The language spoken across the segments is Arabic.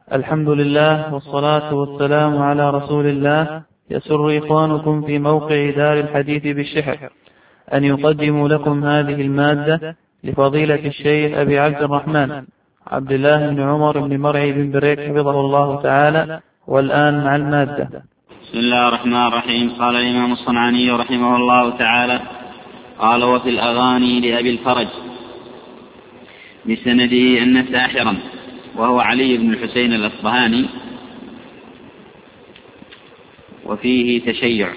الحمد لله والصلاة والسلام على رسول الله. يسر إخوانكم في موقع دار الحديث بالشحر أن يقدموا لكم هذه المادة لفضيلة الشيخ أبي عبد الرحمن عبد الله بن عمر بن مرعي بن بريك حفظه الله تعالى. والآن مع المادة. بسم الله الرحمن الرحيم. قال الإمام الصنعاني رحمه الله تعالى: قال: وفي الأغاني لأبي الفرج بسنده أن ساحرا، وهو علي بن الحسين الأصبهاني، وفيه تشيع.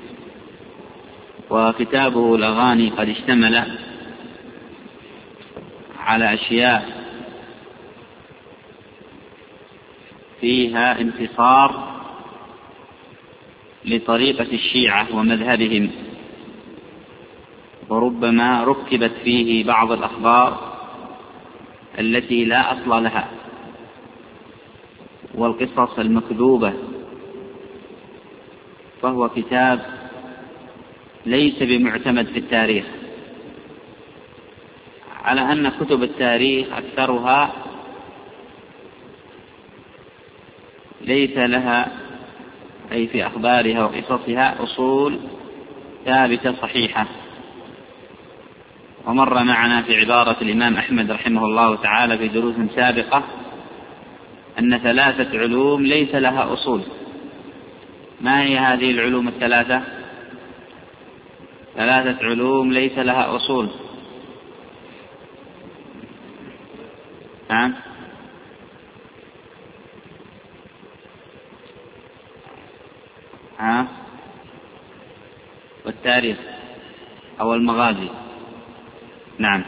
وكتابه الأغاني قد اشتمل على أشياء فيها انتصار لطريقة الشيعة ومذهبهم، وربما ركبت فيه بعض الأخبار التي لا أصل لها والقصص المكذوبة، فهو كتاب ليس بمعتمد في التاريخ، على أن كتب التاريخ أكثرها ليس لها أي في أخبارها وقصصها أصول ثابتة صحيحة. ومر معنا في عبارة الإمام أحمد رحمه الله تعالى في دروس سابقة أن 3 علوم ليس لها أصول. ما هي هذه العلوم الثلاثة؟ 3 علوم ليس لها أصول. نعم. والتاريخ أو المغازي. نعم.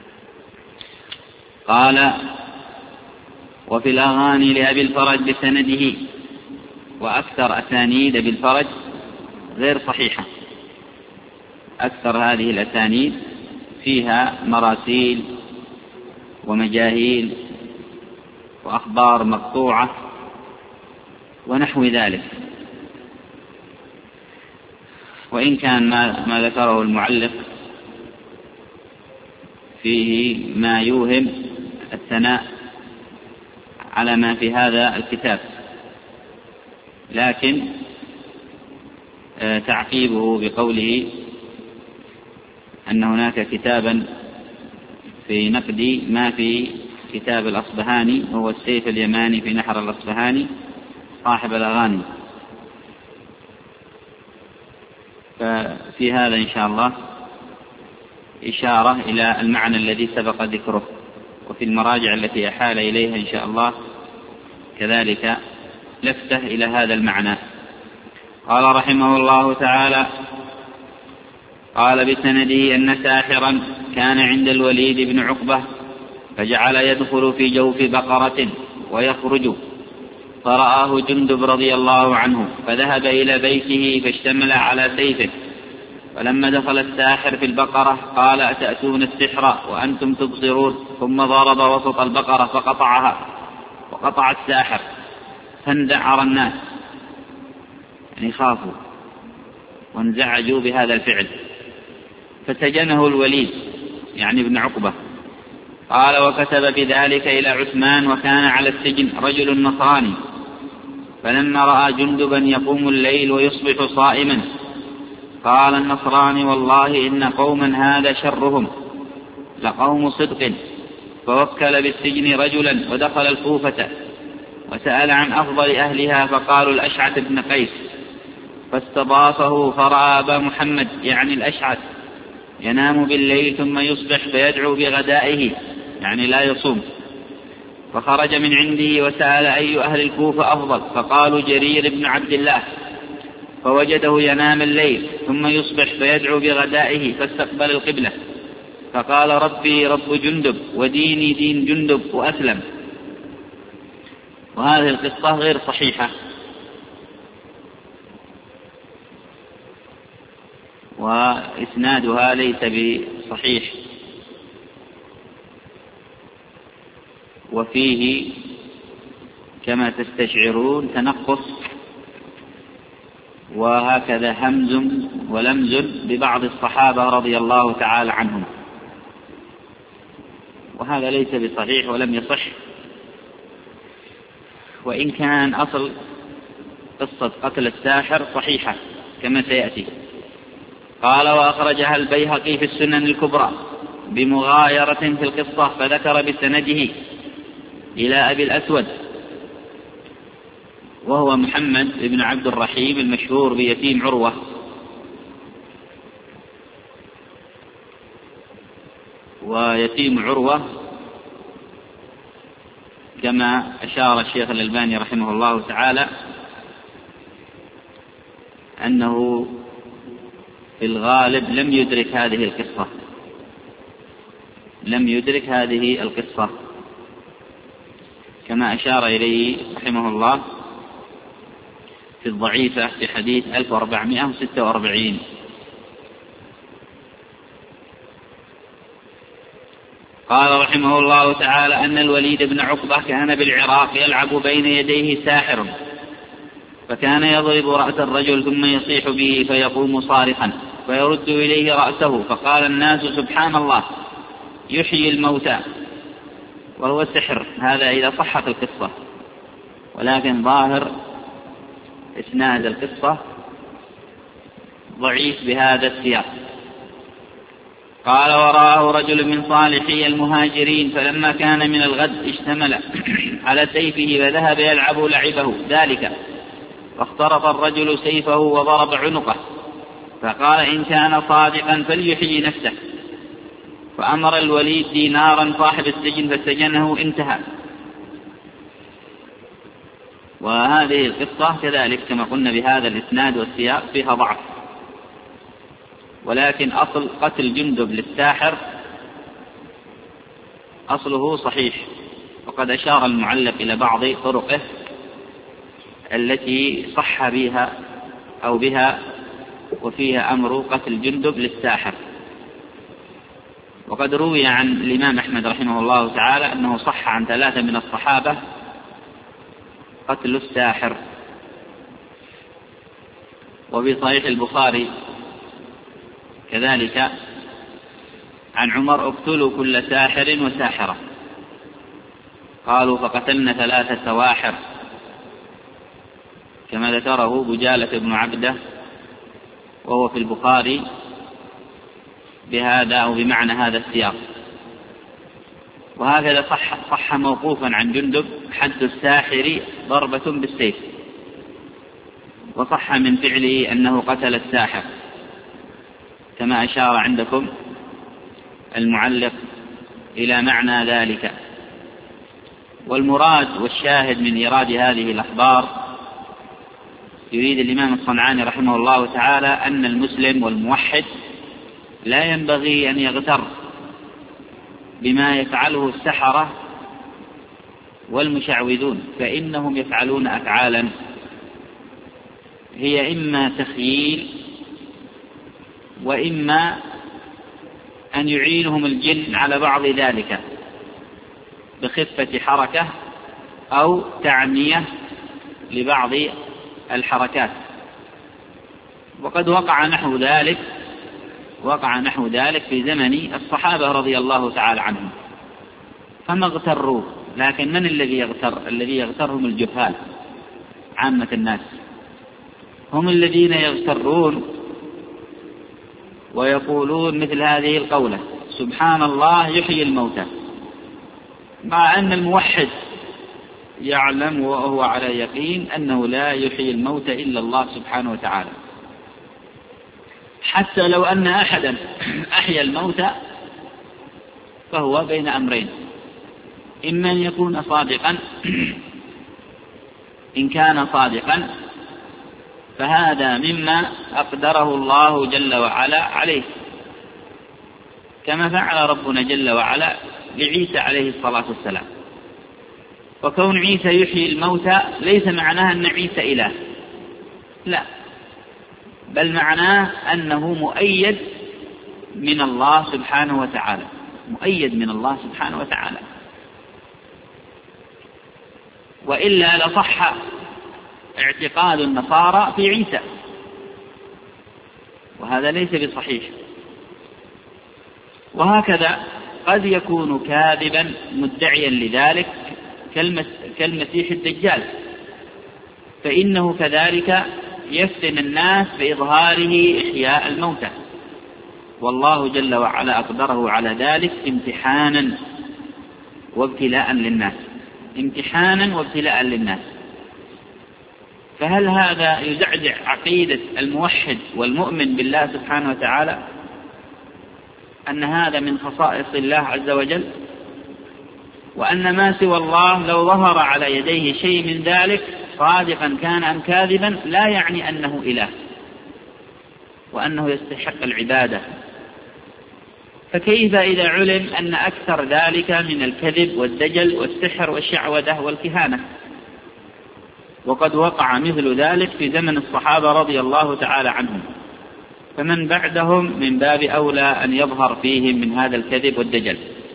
قال: وفي الأغاني لأبي الفرج بسنده، وأكثر أسانيد أبي الفرج غير صحيحة. أكثر هذه الأسانيد فيها مراسيل ومجاهيل وأخبار مقطوعة ونحو ذلك. وإن كان ما ذكره المعلق فيه ما يوهم الثناء على ما في هذا الكتاب، لكن تعقيبه بقوله أن هناك كتابا في نقد ما في كتاب الأصبهاني، وهو السيف اليماني في نحر الأصبهاني صاحب الأغاني. ففي هذا إن شاء الله إشارة إلى المعنى الذي سبق ذكره، وفي المراجع التي أحال إليها إن شاء الله كذلك لفتة إلى هذا المعنى. قال رحمه الله تعالى: قال بسنده أن ساحرا كان عند الوليد بن عقبة، فجعل يدخل في جوف بقرة ويخرج، فرآه جندب رضي الله عنه، فذهب إلى بيته فاشتمل على سيفه. فلما دخل الساحر في البقرة قال: أتأتون السحر وأنتم تبصرون؟ ثم ضرب وسط البقرة فقطعها، وقطع الساحر، فاندعر الناس، يعني خافوا وانزعجوا بهذا الفعل، فسجنه الوليد يعني ابن عقبة. قال: وكتب بذلك إلى عثمان، وكان على السجن رجل نصراني، فلما رأى جندبا يقوم الليل ويصبح صائما قال النصراني: والله إن قوما هذا شرهم لقوم صدق. فوكل بالسجن رجلا ودخل الكوفة وسأل عن أفضل أهلها، فقالوا الأشعث بن قيس، فاستضافه، فرأى أبا محمد يعني الأشعث ينام بالليل ثم يصبح فيدعو بغدائه، يعني لا يصوم. فخرج من عنده وسأل أي أهل الكوفة أفضل، فقالوا جرير بن عبد الله، فوجده ينام الليل ثم يصبح فيدعو بغدائه، فاستقبل القبلة، فقال: ربي رب جندب وديني دين جندب، وأسلم. وهذه القصة غير صحيحة، وإسنادها ليس بصحيح، وفيه كما تستشعرون تنقص وهكذا همز ولمز ببعض الصحابة رضي الله تعالى عنهم، وهذا ليس بصحيح ولم يصح. وإن كان أصل قصة قتل الساحر صحيحة كما سيأتي. قال: وأخرجها البيهقي في السنن الكبرى بمغايرة في القصة، فذكر بسنده إلى أبي الأسود وهو محمد بن عبد الرحيم المشهور بيتيم عروة. ويتيم عروة كما أشار الشيخ الألباني رحمه الله تعالى أنه في الغالب لم يدرك هذه القصة كما أشار إليه رحمه الله في الضعيفة في حديث 1446. قال رحمه الله تعالى أن الوليد بن عقبة كان بالعراق يلعب بين يديه ساحر، فكان يضرب رأس الرجل ثم يصيح به فيقوم صارخا فيرد إليه رأسه، فقال الناس: سبحان الله يحيي الموتى، وهو سحر. هذا إذا صحت القصة، ولكن ظاهر إسناد القصة ضعيف بهذا السياق. قال: ورآه رجل من صالحي المهاجرين، فلما كان من الغد اشتمل على سيفه فذهب يلعب لعبه ذلك، فاخترط الرجل سيفه وضرب عنقه، فقال: إن كان صادقا فليحيي نفسه. فأمر الوليد دينارا صاحب السجن فسجنه، انتهى. وهذه القصة كذلك كما قلنا بهذا الإسناد والسياق فيها ضعف، ولكن أصل قتل جندب للساحر أصله صحيح، وقد أشار المعلق إلى بعض طرقه التي صح بها أو بها وفيها أمر قتل جندب للساحر. وقد روي عن الإمام أحمد رحمه الله تعالى أنه صح عن 3 من الصحابة قتل الساحر. وفي صحيح البخاري كذلك عن عمر: اقتلوا كل ساحر وساحرة. قالوا: فقتلنا 3 سواحر، كما ذكره بجالة بن عبده، وهو في البخاري بهذا أو بمعنى هذا السياق. وهكذا صح موقوفا عن جندب: حد الساحر ضربة بالسيف. وصح من فعله أنه قتل الساحر كما أشار عندكم المعلق إلى معنى ذلك. والمراد والشاهد من إيراد هذه الأخبار، يريد الإمام الصنعاني رحمه الله تعالى أن المسلم والموحد لا ينبغي أن يغتر بما يفعله السحرة والمشعوذون، فإنهم يفعلون أفعالا هي إما تخييل وإما أن يعينهم الجن على بعض ذلك بخفة حركة أو تعمية لبعض الحركات. وقد وقع نحو ذلك في زمن الصحابة رضي الله تعالى عنهم، فما اغتروا. لكن من الذي يغتر؟ الذي يغترهم الجهال عامة الناس، هم الذين يغترون ويقولون مثل هذه القولة: سبحان الله يحيي الموتى، مع أن الموحد يعلم وهو على يقين أنه لا يحيي الموتى إلا الله سبحانه وتعالى. حتى لو أن أحدا أحيا الموتى فهو بين أمرين: إما أن يكون صادقا، إن كان صادقا فهذا مما أقدره الله جل وعلا عليه، كما فعل ربنا جل وعلا لعيسى عليه الصلاة والسلام. وكون عيسى يحيي الموتى ليس معناه أن عيسى إله، لا، بل معناه أنه مؤيد من الله سبحانه وتعالى، مؤيد من الله سبحانه وتعالى. وإلا لصح اعتقاد النصارى في عيسى، وهذا ليس بصحيح. وهكذا قد يكون كاذبا مدعيا لذلك كالمسيح الدجال، فإنه كذلك يفتن الناس بإظهاره إحياء الموتى، والله جل وعلا أقدره على ذلك امتحانا وابتلاء للناس، امتحانا وابتلاء للناس. فهل هذا يزعزع عقيدة الموحد والمؤمن بالله سبحانه وتعالى أن هذا من خصائص الله عز وجل، وأن ما سوى الله لو ظهر على يديه شيء من ذلك صادقا كان أم كاذبا لا يعني أنه إله وأنه يستحق العبادة؟ فكيف إذا علم أن أكثر ذلك من الكذب والدجل والسحر والشعوذة والكهانة؟ وقد وقع مثل ذلك في زمن الصحابة رضي الله تعالى عنهم، فمن بعدهم من باب أولى أن يظهر فيهم من هذا الكذب والدجل.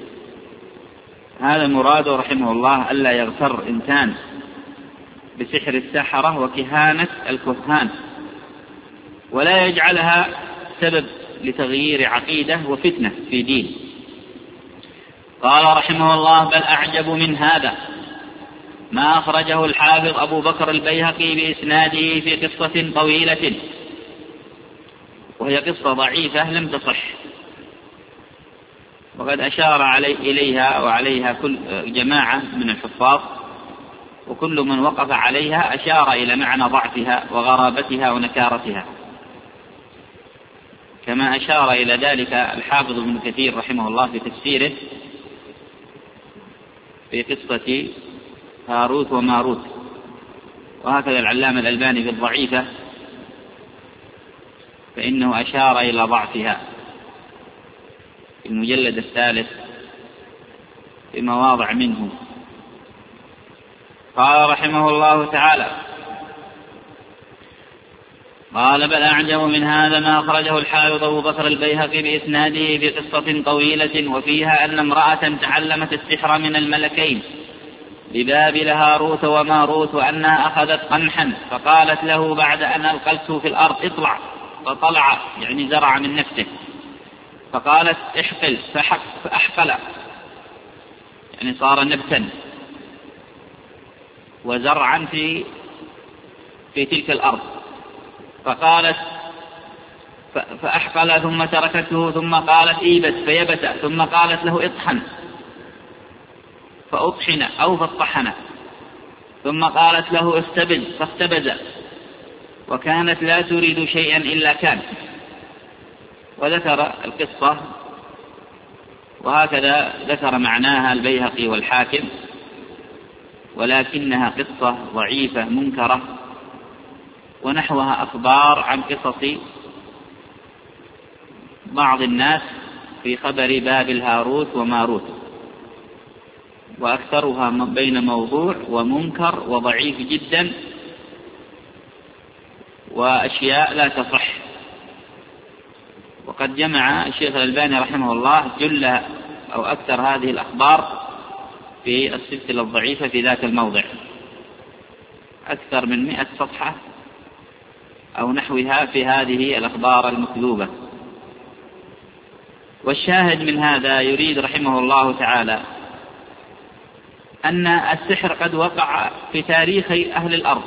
هذا مراده رحمه الله ألا يغتر إنسان بسحر السحرة وكهانة الكهان، ولا يجعلها سبب لتغيير عقيدة وفتنة في دين. قال رحمه الله: بل أعجب من هذا ما أخرجه الحافظ أبو بكر البيهقي بإسناده في قصة طويلة، وهي قصة ضعيفة لم تصح، وقد أشار إليها وعليها كل جماعة من الحفاظ، وكل من وقف عليها أشار إلى معنى ضعفها وغرابتها ونكارتها، كما أشار إلى ذلك الحافظ ابن كثير رحمه الله في تفسيره في قصة هاروت وماروت. وهكذا العلامة الألباني في الضعيفة فإنه أشار إلى ضعفها في المجلد الثالث في مواضع منه. قال رحمه الله تعالى: قال: بل أعجب من هذا ما أخرجه الحافظ أبو بكر البيهقي بإسناده في قصة طويلة، وفيها أن امرأة تعلمت السحر من الملكين ببابل هاروت وماروت، وأنها أخذت قنحا فقالت له بعد أن ألقته في الأرض: اطلع، فطلع يعني زرع من نفسه، فقالت: احقل، فأحقل يعني صار نبتا وزرعا في تلك الأرض، فقالت فأحقل ثم تركته، ثم قالت: ايبس، فيبس، ثم قالت له: اطحن، فأطحن أو فاطحن، ثم قالت له: استبز، فاستبز، وكانت لا تريد شيئا إلا كان. وذكر القصة، وهكذا ذكر معناها البيهقي والحاكم، ولكنها قصة ضعيفة منكرة، ونحوها أخبار عن قصص بعض الناس في خبر بابل هاروت وماروت، وأكثرها بين موضوع ومنكر وضعيف جدا، وأشياء لا تصح. وقد جمع الشيخ الألباني رحمه الله جل أو أكثر هذه الأخبار في السلسلة الضعيفة في ذات الموضع، أكثر من 100 صفحة أو نحوها في هذه الأخبار المكذوبة. والشاهد من هذا يريد رحمه الله تعالى أن السحر قد وقع في تاريخ أهل الأرض،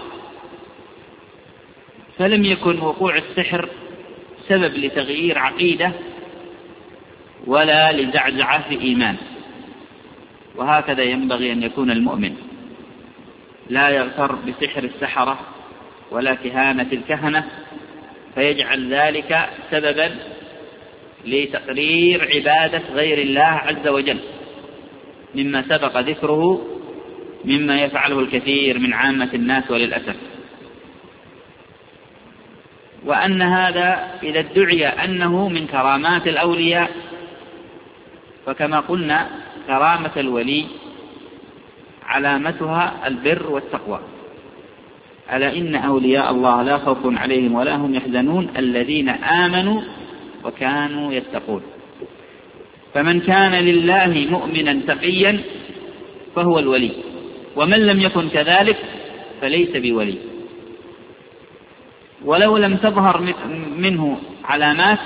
فلم يكن وقوع السحر سبب لتغيير عقيدة ولا لزعزعة في إيمان. وهكذا ينبغي أن يكون المؤمن، لا يغتر بسحر السحرة ولا كهانة الكهنة فيجعل ذلك سببا لتقرير عبادة غير الله عز وجل، مما سبق ذكره مما يفعله الكثير من عامة الناس وللأسف. وأن هذا إذا ادعي أنه من كرامات الأولياء، فكما قلنا كرامة الولي علامتها البر والتقوى. ألا إن أولياء الله لا خوف عليهم ولا هم يحزنون الذين آمنوا وكانوا يتقون. فمن كان لله مؤمنا تقيا فهو الولي، ومن لم يكن كذلك فليس بولي. ولو لم تظهر منه علامات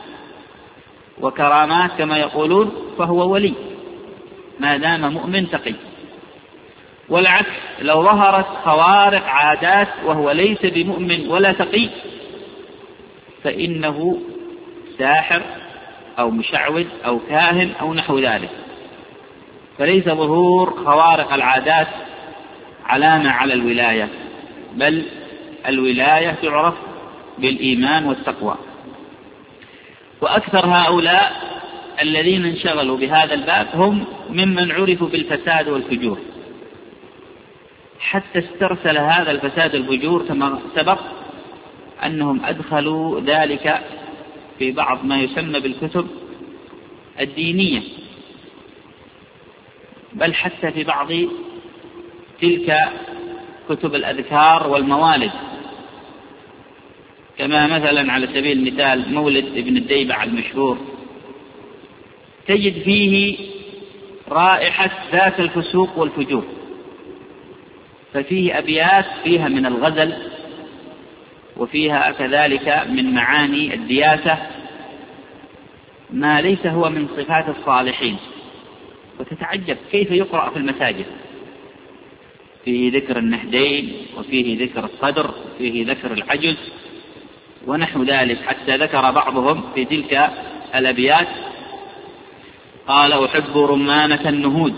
وكرامات كما يقولون فهو ولي ما دام مؤمن تقي. والعكس لو ظهرت خوارق عادات وهو ليس بمؤمن ولا تقي فإنه ساحر أو مشعوذ أو كاهن أو نحو ذلك. فليس ظهور خوارق العادات علامة على الولاية، بل الولاية تعرف بالإيمان والتقوى. وأكثر هؤلاء الذين انشغلوا بهذا الباب هم ممن عرفوا بالفساد والفجور، حتى استرسل هذا الفساد والفجور كما سبق أنهم أدخلوا ذلك في بعض ما يسمى بالكتب الدينية، بل حتى في بعض تلك كتب الأذكار والموالد، كما مثلا على سبيل المثال مولد ابن الديبع المشهور تجد فيه رائحة ذات الفسوق والفجور، ففيه أبيات فيها من الغزل وفيها كذلك من معاني الدياسة ما ليس هو من صفات الصالحين، وتتعجب كيف يقرأ في المساجد، فيه ذكر النهدين وفيه ذكر القدر وفيه ذكر العجز ونحو ذلك، حتى ذكر بعضهم في تلك الأبيات قال: أحب رمانة النهود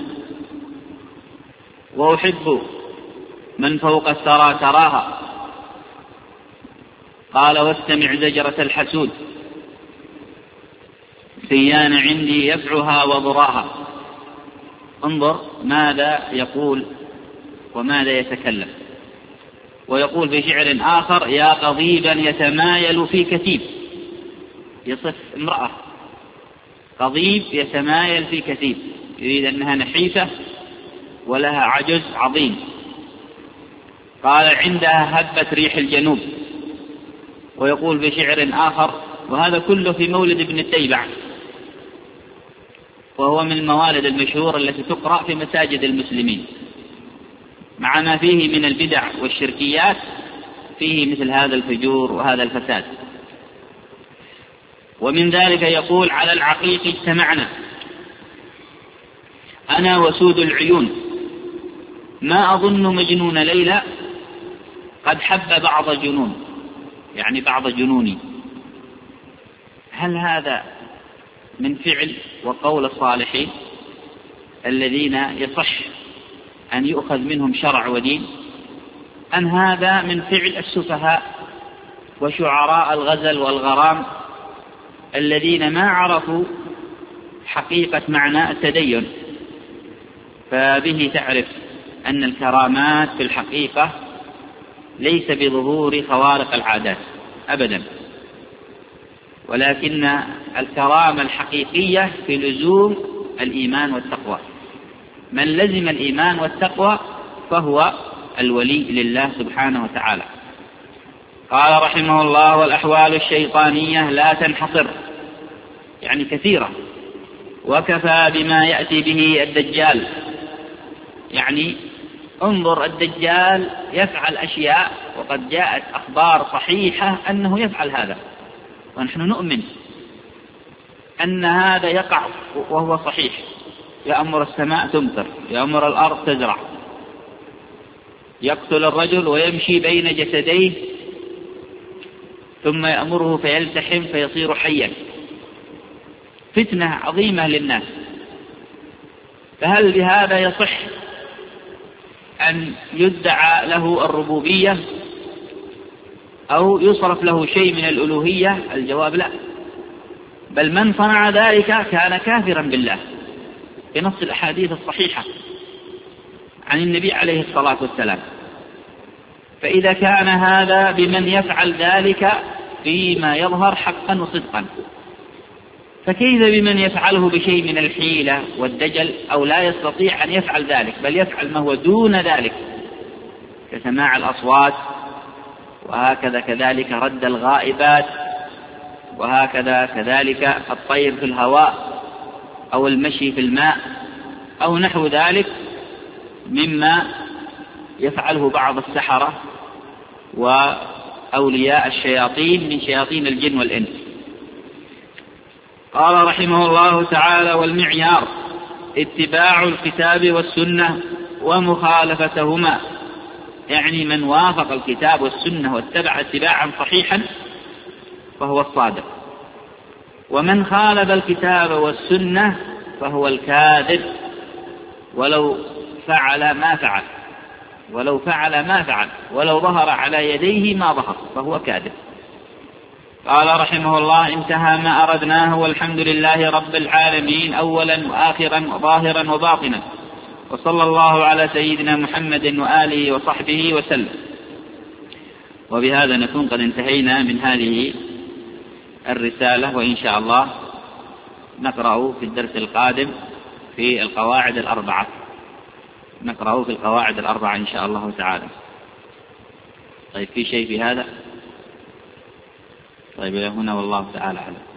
وأحب من فوق الثرى تراها، قال: واستمع زجرة الحسود سيان عندي يفعها وضراها. انظر ماذا يقول وماذا يتكلم. ويقول في شعر آخر: يا قضيبا يتمايل في كتيب، يصف امرأة قضيب يتمايل في كتيب، يريد أنها نحيفة ولها عجز عظيم. قال: عندها هبت ريح الجنوب. ويقول في شعر آخر، وهذا كله في مولد ابن الديبع، وهو من الموالد المشهورة التي تقرأ في مساجد المسلمين، مع ما فيه من البدع والشركيات فيه مثل هذا الفجور وهذا الفساد. ومن ذلك يقول: على العقيق اجتمعنا أنا وسود العيون، ما أظن مجنون ليلى قد حب بعض جنون، يعني بعض جنوني. هل هذا من فعل وقول الصالحين الذين يصح أن يؤخذ منهم شرع ودين، أم هذا من فعل السفهاء وشعراء الغزل والغرام الذين ما عرفوا حقيقة معنى التدين؟ فبه تعرف أن الكرامات في الحقيقة ليس بظهور خوارق العادات أبدا، ولكن الكرامة الحقيقية في لزوم الإيمان والتقوى. من لزم الإيمان والتقوى فهو الولي لله سبحانه وتعالى. قال رحمه الله: والأحوال الشيطانية لا تنحصر، يعني كثيرة، وكفى بما يأتي به الدجال. يعني انظر، الدجال يفعل أشياء وقد جاءت أخبار صحيحة أنه يفعل هذا، ونحن نؤمن أن هذا يقع وهو صحيح. يأمر السماء تمطر، يأمر الأرض تزرع، يقتل الرجل ويمشي بين جسديه ثم يأمره فيلتحم فيصير حيا. فتنة عظيمة للناس. فهل بهذا يصح أن يدعى له الربوبية أو يصرف له شيء من الألوهية؟ الجواب لا، بل من صنع ذلك كان كافرا بالله بنص الأحاديث الصحيحة عن النبي عليه الصلاة والسلام. فإذا كان هذا بمن يفعل ذلك فيما يظهر حقا وصدقا، فكيف بمن يفعله بشيء من الحيلة والدجل أو لا يستطيع أن يفعل ذلك، بل يفعل ما هو دون ذلك كسماع الأصوات، وهكذا كذلك رد الغائبات، وهكذا كذلك الطير في الهواء أو المشي في الماء أو نحو ذلك مما يفعله بعض السحرة وأولياء الشياطين من شياطين الجن والإنس. قال رحمه الله تعالى: والمعيار اتباع الكتاب والسنة ومخالفتهما، يعني من وافق الكتاب والسنة واتبع اتباعا صحيحا فهو الصادق، ومن خالف الكتاب والسنة فهو الكاذب ولو فعل ما فعل، ولو ظهر على يديه ما ظهر فهو كاذب. قال رحمه الله: انتهى ما أردناه، والحمد لله رب العالمين أولا وآخرا وظاهرا وباطنا، وصلى الله على سيدنا محمد وآله وصحبه وسلم. وبهذا نكون قد انتهينا من هذه الرسالة، وإن شاء الله نقرأ في الدرس القادم في القواعد الأربعة إن شاء الله تعالى. طيب، في شيء في هذا؟ طيب، إلى هنا والله تعالى أعلم.